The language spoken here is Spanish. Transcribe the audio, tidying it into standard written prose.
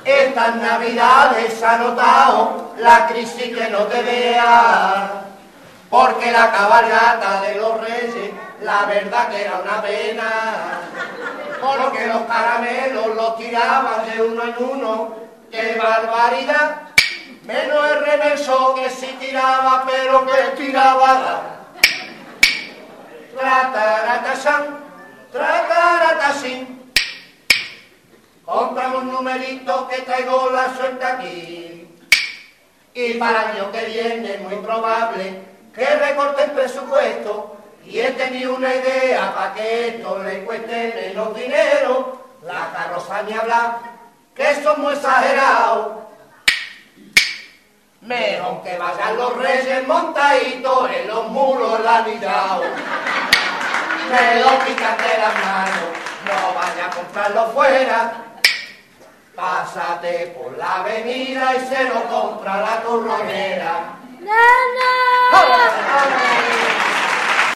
Estas navidades se ha notado la crisis que no te vea, porque la cabalgata de los reyes, la verdad que era una pena, porque los caramelos los tiraban de uno en uno, ¡qué barbaridad! Menos el reverso que sí tiraba, pero que tiraba. Trataratasán, trataratasín. Cómprame un numerito que traigo la suerte aquí. Y para el año que viene, muy probable que recorte el presupuesto. Y he tenido una idea para que esto le cueste menos dinero. La carroza ni habla, que eso es muy exagerado. Mejor que vayan los reyes montaditos en los muros ladillados. Me lo quitan de las manos, no vaya a comprarlo fuera. Pásate por la avenida y se lo compra la turronera. ¡Nana!